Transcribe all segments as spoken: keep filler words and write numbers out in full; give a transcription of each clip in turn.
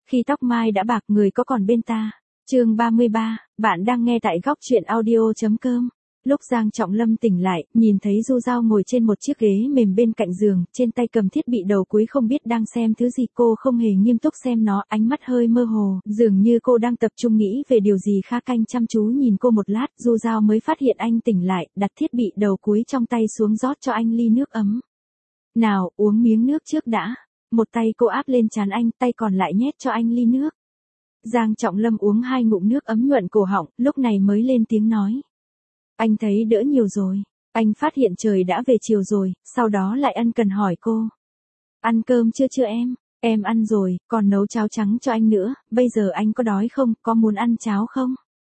Khi tóc mai đã bạc người có còn bên ta. Chương ba mươi ba, bạn đang nghe tại góc truyện audio chấm com. Lúc Giang Trọng Lâm tỉnh lại, nhìn thấy Du Giao ngồi trên một chiếc ghế mềm bên cạnh giường, trên tay cầm thiết bị đầu cuối không biết đang xem thứ gì, cô không hề nghiêm túc xem nó, ánh mắt hơi mơ hồ, dường như cô đang tập trung nghĩ về điều gì. Kha Canh chăm chú nhìn cô một lát, Du Giao mới phát hiện anh tỉnh lại, đặt thiết bị đầu cuối trong tay xuống rót cho anh ly nước ấm. Nào, uống miếng nước trước đã. Một tay cô áp lên trán anh, tay còn lại nhét cho anh ly nước. Giang Trọng Lâm uống hai ngụm nước ấm nhuận cổ họng, lúc này mới lên tiếng nói. Anh thấy đỡ nhiều rồi. Anh phát hiện trời đã về chiều rồi, sau đó lại ân cần hỏi cô. Ăn cơm chưa chưa em? Em ăn rồi, còn nấu cháo trắng cho anh nữa, bây giờ anh có đói không, có muốn ăn cháo không?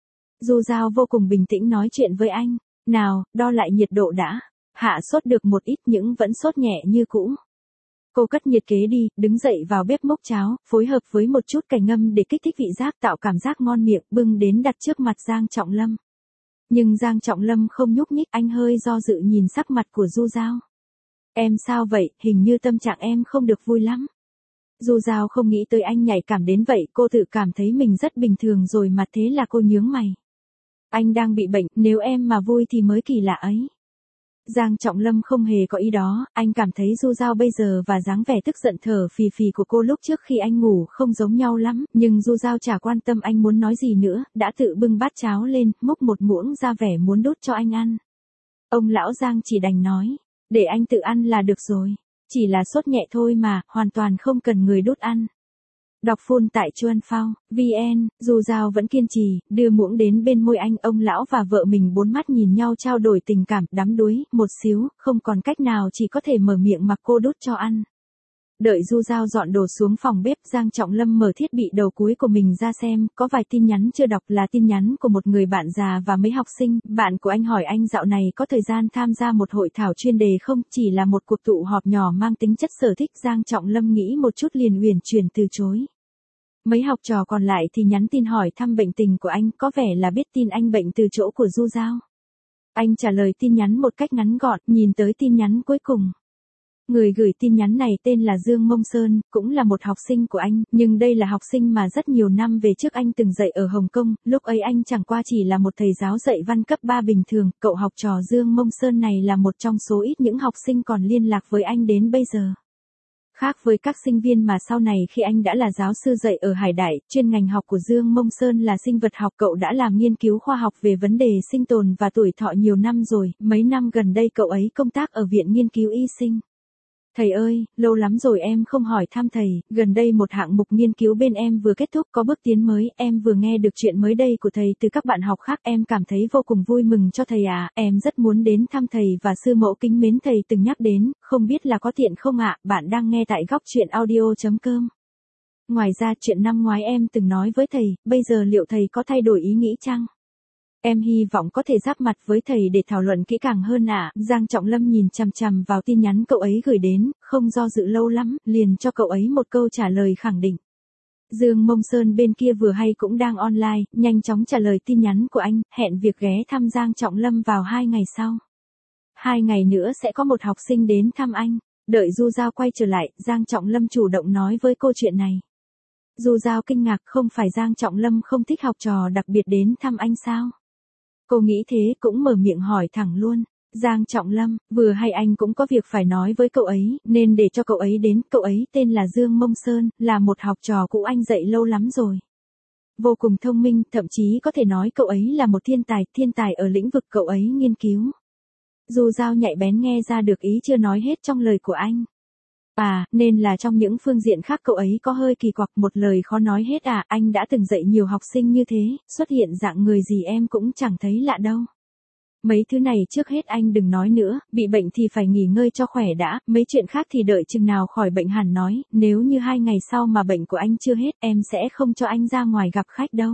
Du Giao vô cùng bình tĩnh nói chuyện với anh. Nào, đo lại nhiệt độ đã. Hạ sốt được một ít nhưng vẫn sốt nhẹ như cũ. Cô cất nhiệt kế đi, đứng dậy vào bếp múc cháo, phối hợp với một chút cải ngâm để kích thích vị giác tạo cảm giác ngon miệng, bưng đến đặt trước mặt Giang Trọng Lâm. Nhưng Giang Trọng Lâm không nhúc nhích, anh hơi do dự nhìn sắc mặt của Du Giao. Em sao vậy, hình như tâm trạng em không được vui lắm. Du Giao không nghĩ tới anh nhạy cảm đến vậy, cô tự cảm thấy mình rất bình thường rồi mà, thế là cô nhướng mày. Anh đang bị bệnh, nếu em mà vui thì mới kỳ lạ ấy. Giang Trọng Lâm không hề có ý đó, anh cảm thấy Du Giao bây giờ và dáng vẻ tức giận thở phì phì của cô lúc trước khi anh ngủ không giống nhau lắm, nhưng Du Giao chả quan tâm anh muốn nói gì nữa, đã tự bưng bát cháo lên, múc một muỗng ra vẻ muốn đút cho anh ăn. Ông lão Giang chỉ đành nói, để anh tự ăn là được rồi, chỉ là sốt nhẹ thôi mà, hoàn toàn không cần người đút ăn. Đọc full tại chuan phao, vn, Du Giao vẫn kiên trì, đưa muỗng đến bên môi anh, ông lão và vợ mình bốn mắt nhìn nhau trao đổi tình cảm, đắm đuối, một xíu, không còn cách nào chỉ có thể mở miệng mặc cô đút cho ăn. Đợi Du Giao dọn đồ xuống phòng bếp, Giang Trọng Lâm mở thiết bị đầu cuối của mình ra xem, có vài tin nhắn chưa đọc là tin nhắn của một người bạn già và mấy học sinh, bạn của anh hỏi anh dạo này có thời gian tham gia một hội thảo chuyên đề không, chỉ là một cuộc tụ họp nhỏ mang tính chất sở thích. Giang Trọng Lâm nghĩ một chút liền uyển chuyển từ chối. Mấy học trò còn lại thì nhắn tin hỏi thăm bệnh tình của anh, có vẻ là biết tin anh bệnh từ chỗ của Du Giao. Anh trả lời tin nhắn một cách ngắn gọn, nhìn tới tin nhắn cuối cùng. Người gửi tin nhắn này tên là Dương Mông Sơn, cũng là một học sinh của anh, nhưng đây là học sinh mà rất nhiều năm về trước anh từng dạy ở Hồng Kông, lúc ấy anh chẳng qua chỉ là một thầy giáo dạy văn cấp ba bình thường, cậu học trò Dương Mông Sơn này là một trong số ít những học sinh còn liên lạc với anh đến bây giờ. Khác với các sinh viên mà sau này khi anh đã là giáo sư dạy ở Hải Đại, chuyên ngành học của Dương Mông Sơn là sinh vật học, cậu đã làm nghiên cứu khoa học về vấn đề sinh tồn và tuổi thọ nhiều năm rồi, mấy năm gần đây cậu ấy công tác ở Viện Nghiên cứu Y sinh. Thầy ơi, lâu lắm rồi em không hỏi thăm thầy, gần đây một hạng mục nghiên cứu bên em vừa kết thúc có bước tiến mới, em vừa nghe được chuyện mới đây của thầy từ các bạn học khác, em cảm thấy vô cùng vui mừng cho thầy à, em rất muốn đến thăm thầy và sư mẫu kính mến thầy từng nhắc đến, không biết là có tiện không ạ, bạn đang nghe tại góc truyện audio chấm com. Ngoài ra chuyện năm ngoái em từng nói với thầy, bây giờ liệu thầy có thay đổi ý nghĩ chăng? Em hy vọng có thể giáp mặt với thầy để thảo luận kỹ càng hơn ạ. À. Giang Trọng Lâm nhìn chằm chằm vào tin nhắn cậu ấy gửi đến, không do dự lâu lắm, liền cho cậu ấy một câu trả lời khẳng định. Dương Mông Sơn bên kia vừa hay cũng đang online, nhanh chóng trả lời tin nhắn của anh, hẹn việc ghé thăm Giang Trọng Lâm vào hai ngày sau. Hai ngày nữa sẽ có một học sinh đến thăm anh. Đợi Du Giao quay trở lại, Giang Trọng Lâm chủ động nói với cô chuyện này. Du Giao kinh ngạc, không phải Giang Trọng Lâm không thích học trò đặc biệt đến thăm anh sao? Cô nghĩ thế cũng mở miệng hỏi thẳng luôn. Giang Trọng Lâm, vừa hay anh cũng có việc phải nói với cậu ấy, nên để cho cậu ấy đến, cậu ấy tên là Dương Mông Sơn, là một học trò cũ anh dạy lâu lắm rồi. Vô cùng thông minh, thậm chí có thể nói cậu ấy là một thiên tài, thiên tài ở lĩnh vực cậu ấy nghiên cứu. Du Giao nhạy bén nghe ra được ý chưa nói hết trong lời của anh. À, nên là trong những phương diện khác cậu ấy có hơi kỳ quặc, một lời khó nói hết à, anh đã từng dạy nhiều học sinh như thế, xuất hiện dạng người gì em cũng chẳng thấy lạ đâu. Mấy thứ này trước hết anh đừng nói nữa, bị bệnh thì phải nghỉ ngơi cho khỏe đã, mấy chuyện khác thì đợi chừng nào khỏi bệnh hẳn nói, nếu như hai ngày sau mà bệnh của anh chưa hết, em sẽ không cho anh ra ngoài gặp khách đâu.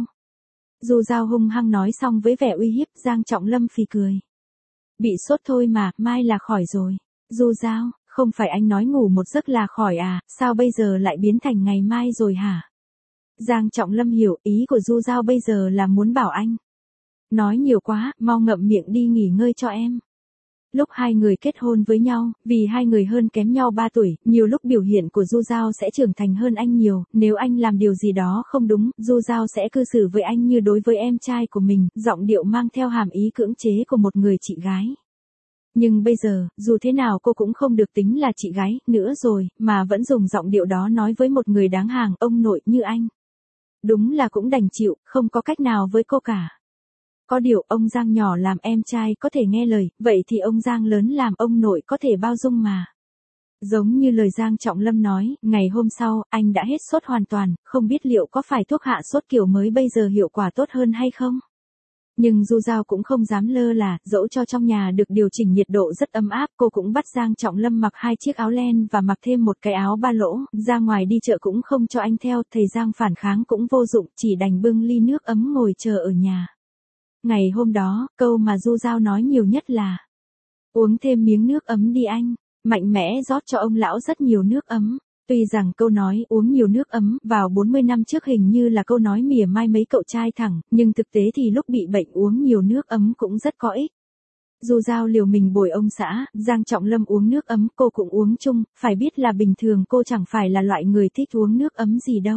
Du Giao hung hăng nói xong với vẻ uy hiếp, Giang Trọng Lâm phì cười. Bị sốt thôi mà, mai là khỏi rồi. Du Giao, không phải anh nói ngủ một giấc là khỏi à, sao bây giờ lại biến thành ngày mai rồi hả? Giang Trọng Lâm hiểu ý của Du Giao bây giờ là muốn bảo anh. Nói nhiều quá, mau ngậm miệng đi nghỉ ngơi cho em. Lúc hai người kết hôn với nhau, vì hai người hơn kém nhau ba tuổi, nhiều lúc biểu hiện của Du Giao sẽ trưởng thành hơn anh nhiều, nếu anh làm điều gì đó không đúng, Du Giao sẽ cư xử với anh như đối với em trai của mình, giọng điệu mang theo hàm ý cưỡng chế của một người chị gái. Nhưng bây giờ, dù thế nào cô cũng không được tính là chị gái nữa rồi, mà vẫn dùng giọng điệu đó nói với một người đáng hàng, ông nội như anh. Đúng là cũng đành chịu, không có cách nào với cô cả. Có điều ông Giang nhỏ làm em trai có thể nghe lời, vậy thì ông Giang lớn làm ông nội có thể bao dung mà. Giống như lời Giang Trọng Lâm nói, ngày hôm sau, anh đã hết sốt hoàn toàn, không biết liệu có phải thuốc hạ sốt kiểu mới bây giờ hiệu quả tốt hơn hay không? Nhưng Du Giao cũng không dám lơ là, dẫu cho trong nhà được điều chỉnh nhiệt độ rất ấm áp, cô cũng bắt Giang Trọng Lâm mặc hai chiếc áo len và mặc thêm một cái áo ba lỗ, ra ngoài đi chợ cũng không cho anh theo, thầy Giang phản kháng cũng vô dụng, chỉ đành bưng ly nước ấm ngồi chờ ở nhà. Ngày hôm đó, câu mà Du Giao nói nhiều nhất là: uống thêm miếng nước ấm đi anh, mạnh mẽ rót cho ông lão rất nhiều nước ấm. Tuy rằng câu nói uống nhiều nước ấm vào bốn mươi năm trước hình như là câu nói mỉa mai mấy cậu trai thẳng, nhưng thực tế thì lúc bị bệnh uống nhiều nước ấm cũng rất có ích. Du Giao liều mình bồi ông xã, Giang Trọng Lâm uống nước ấm, cô cũng uống chung, phải biết là bình thường cô chẳng phải là loại người thích uống nước ấm gì đâu.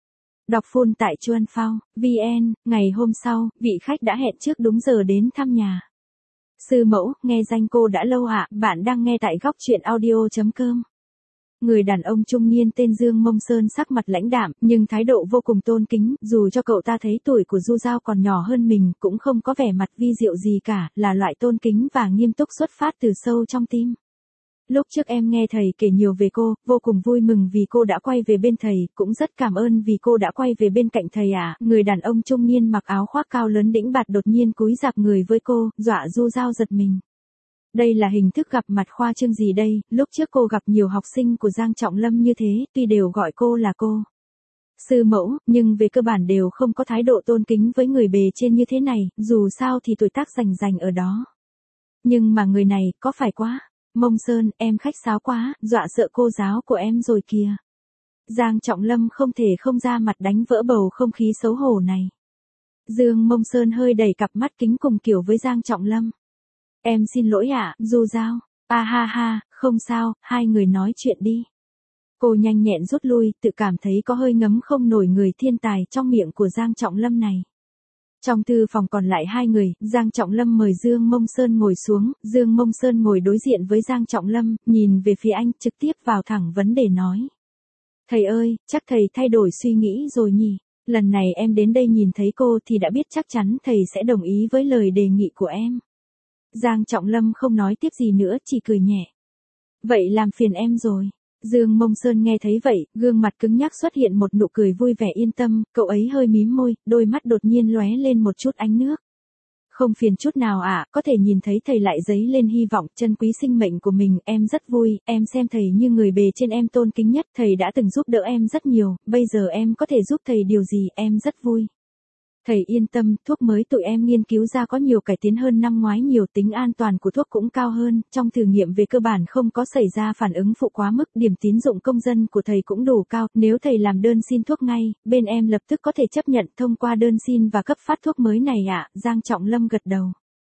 Đọc full tại Chuan Phao, vn, ngày hôm sau, vị khách đã hẹn trước đúng giờ đến thăm nhà. Sư mẫu, nghe danh cô đã lâu ạ, à, bạn đang nghe tại góc truyện audio.com. Người đàn ông trung niên tên Dương Mông Sơn sắc mặt lãnh đạm, nhưng thái độ vô cùng tôn kính, dù cho cậu ta thấy tuổi của Du Giao còn nhỏ hơn mình, cũng không có vẻ mặt vi diệu gì cả, là loại tôn kính và nghiêm túc xuất phát từ sâu trong tim. Lúc trước em nghe thầy kể nhiều về cô, vô cùng vui mừng vì cô đã quay về bên thầy, cũng rất cảm ơn vì cô đã quay về bên cạnh thầy ạ. À. Người đàn ông trung niên mặc áo khoác cao lớn đĩnh bạt đột nhiên cúi rạp người với cô, dọa Du Giao giật mình. Đây là hình thức gặp mặt khoa trương gì đây, lúc trước cô gặp nhiều học sinh của Giang Trọng Lâm như thế, tuy đều gọi cô là cô sư mẫu, nhưng về cơ bản đều không có thái độ tôn kính với người bề trên như thế này, dù sao thì tuổi tác rành rành ở đó. Nhưng mà người này, có phải quá. Mông Sơn, em khách sáo quá, dọa sợ cô giáo của em rồi kìa. Giang Trọng Lâm không thể không ra mặt đánh vỡ bầu không khí xấu hổ này. Dương Mông Sơn hơi đẩy cặp mắt kính cùng kiểu với Giang Trọng Lâm. Em xin lỗi ạ, à, Du Giao. A à, ha ha, không sao, hai người nói chuyện đi. Cô nhanh nhẹn rút lui, tự cảm thấy có hơi ngấm không nổi người thiên tài trong miệng của Giang Trọng Lâm này. Trong thư phòng còn lại hai người, Giang Trọng Lâm mời Dương Mông Sơn ngồi xuống, Dương Mông Sơn ngồi đối diện với Giang Trọng Lâm, nhìn về phía anh, trực tiếp vào thẳng vấn đề nói. Thầy ơi, chắc thầy thay đổi suy nghĩ rồi nhỉ? Lần này em đến đây nhìn thấy cô thì đã biết chắc chắn thầy sẽ đồng ý với lời đề nghị của em. Giang Trọng Lâm không nói tiếp gì nữa, chỉ cười nhẹ. Vậy làm phiền em rồi. Dương Mông Sơn nghe thấy vậy, gương mặt cứng nhắc xuất hiện một nụ cười vui vẻ yên tâm, cậu ấy hơi mím môi, đôi mắt đột nhiên lóe lên một chút ánh nước. Không phiền chút nào ạ, à, có thể nhìn thấy thầy lại dấy lên hy vọng, trân quý sinh mệnh của mình, em rất vui, em xem thầy như người bề trên em tôn kính nhất, thầy đã từng giúp đỡ em rất nhiều, bây giờ em có thể giúp thầy điều gì, em rất vui. Thầy yên tâm, thuốc mới tụi em nghiên cứu ra có nhiều cải tiến hơn năm ngoái nhiều, tính an toàn của thuốc cũng cao hơn, trong thử nghiệm về cơ bản không có xảy ra phản ứng phụ quá mức, điểm tín dụng công dân của thầy cũng đủ cao, nếu thầy làm đơn xin thuốc ngay, bên em lập tức có thể chấp nhận thông qua đơn xin và cấp phát thuốc mới này ạ, à, Giang Trọng Lâm gật đầu.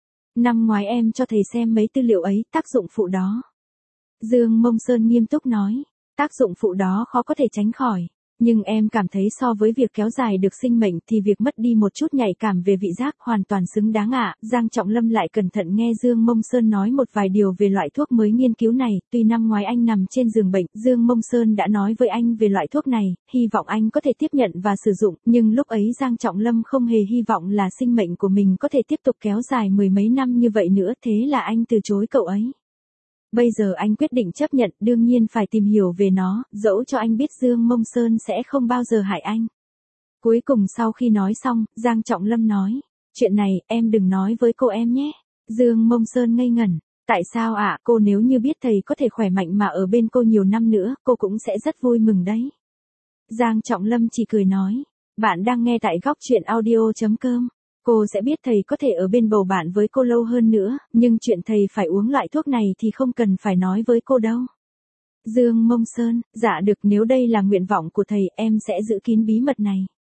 Năm ngoái em cho thầy xem mấy tư liệu ấy, tác dụng phụ đó. Dương Mông Sơn nghiêm túc nói, tác dụng phụ đó khó có thể tránh khỏi. Nhưng em cảm thấy so với việc kéo dài được sinh mệnh thì việc mất đi một chút nhạy cảm về vị giác hoàn toàn xứng đáng ạ. À. Giang Trọng Lâm lại cẩn thận nghe Dương Mông Sơn nói một vài điều về loại thuốc mới nghiên cứu này. Tuy năm ngoái anh nằm trên giường bệnh, Dương Mông Sơn đã nói với anh về loại thuốc này, hy vọng anh có thể tiếp nhận và sử dụng. Nhưng lúc ấy Giang Trọng Lâm không hề hy vọng là sinh mệnh của mình có thể tiếp tục kéo dài mười mấy năm như vậy nữa, thế là anh từ chối cậu ấy. Bây giờ anh quyết định chấp nhận, đương nhiên phải tìm hiểu về nó, dẫu cho anh biết Dương Mông Sơn sẽ không bao giờ hại anh. Cuối cùng sau khi nói xong, Giang Trọng Lâm nói, chuyện này, em đừng nói với cô em nhé. Dương Mông Sơn ngây ngẩn, tại sao ạ, à? Cô nếu như biết thầy có thể khỏe mạnh mà ở bên cô nhiều năm nữa, cô cũng sẽ rất vui mừng đấy. Giang Trọng Lâm chỉ cười nói, bạn đang nghe tại góc truyện audio.com. Cô sẽ biết thầy có thể ở bên bầu bạn với cô lâu hơn nữa, nhưng chuyện thầy phải uống loại thuốc này thì không cần phải nói với cô đâu. Dương Mông Sơn, dạ được, nếu đây là nguyện vọng của thầy, em sẽ giữ kín bí mật này.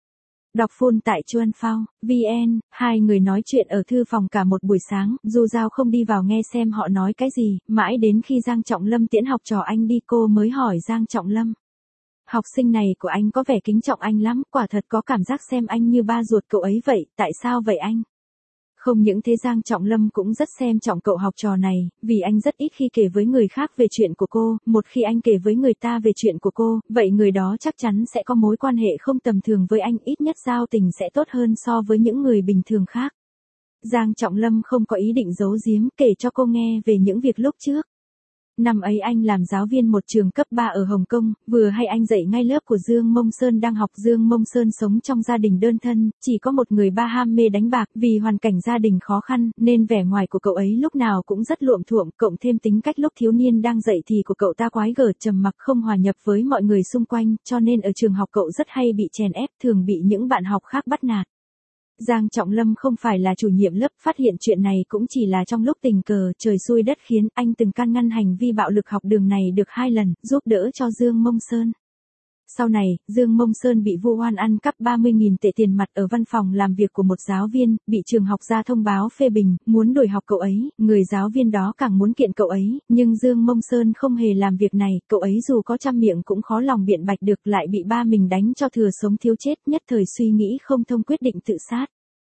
Đọc full tại chuan phao chấm vn, hai người nói chuyện ở thư phòng cả một buổi sáng, Du Giao không đi vào nghe xem họ nói cái gì, mãi đến khi Giang Trọng Lâm tiễn học trò anh đi cô mới hỏi Giang Trọng Lâm. Học sinh này của anh có vẻ kính trọng anh lắm, quả thật có cảm giác xem anh như ba ruột cậu ấy vậy, tại sao vậy anh? Không những thế Giang Trọng Lâm cũng rất xem trọng cậu học trò này, vì anh rất ít khi kể với người khác về chuyện của cô, một khi anh kể với người ta về chuyện của cô, vậy người đó chắc chắn sẽ có mối quan hệ không tầm thường với anh, ít nhất giao tình sẽ tốt hơn so với những người bình thường khác. Giang Trọng Lâm không có ý định giấu giếm, kể cho cô nghe về những việc lúc trước. Năm ấy anh làm giáo viên một trường cấp ba ở Hồng Kông, vừa hay anh dạy ngay lớp của Dương Mông Sơn đang học. Dương Mông Sơn sống trong gia đình đơn thân, chỉ có một người ba ham mê đánh bạc, vì hoàn cảnh gia đình khó khăn, nên vẻ ngoài của cậu ấy lúc nào cũng rất luộm thuộm, cộng thêm tính cách lúc thiếu niên đang dậy thì của cậu ta quái gở trầm mặc không hòa nhập với mọi người xung quanh, cho nên ở trường học cậu rất hay bị chèn ép, thường bị những bạn học khác bắt nạt. Giang Trọng Lâm không phải là chủ nhiệm lớp, phát hiện chuyện này cũng chỉ là trong lúc tình cờ, trời xui đất khiến, anh từng can ngăn hành vi bạo lực học đường này được hai lần, giúp đỡ cho Dương Mông Sơn. Sau này, Dương Mông Sơn bị vu oan ăn cắp ba mươi nghìn tệ tiền mặt ở văn phòng làm việc của một giáo viên, bị trường học ra thông báo phê bình, muốn đuổi học cậu ấy, người giáo viên đó càng muốn kiện cậu ấy, nhưng Dương Mông Sơn không hề làm việc này, cậu ấy dù có trăm miệng cũng khó lòng biện bạch được, lại bị ba mình đánh cho thừa sống thiếu chết, nhất thời suy nghĩ không thông quyết định tự sát.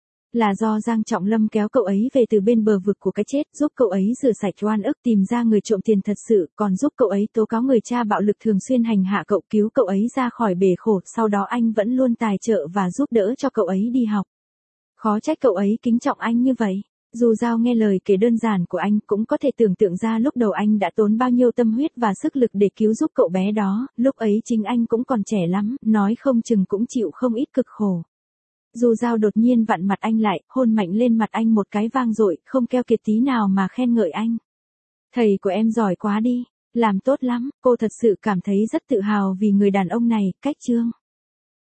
Là do Giang Trọng Lâm kéo cậu ấy về từ bên bờ vực của cái chết, giúp cậu ấy rửa sạch oan ức, tìm ra người trộm tiền thật sự, còn giúp cậu ấy tố cáo người cha bạo lực thường xuyên hành hạ cậu, cứu cậu ấy ra khỏi bể khổ, sau đó anh vẫn luôn tài trợ và giúp đỡ cho cậu ấy đi học. Khó trách cậu ấy kính trọng anh như vậy. Dù Giao nghe lời kể đơn giản của anh, cũng có thể tưởng tượng ra lúc đầu anh đã tốn bao nhiêu tâm huyết và sức lực để cứu giúp cậu bé đó, lúc ấy chính anh cũng còn trẻ lắm, nói không chừng cũng chịu không ít cực khổ. Dù Giao đột nhiên vặn mặt anh lại, hôn mạnh lên mặt anh một cái vang dội, không keo kiệt tí nào mà khen ngợi anh. Thầy của em giỏi quá đi, làm tốt lắm, cô thật sự cảm thấy rất tự hào vì người đàn ông này, cách chương.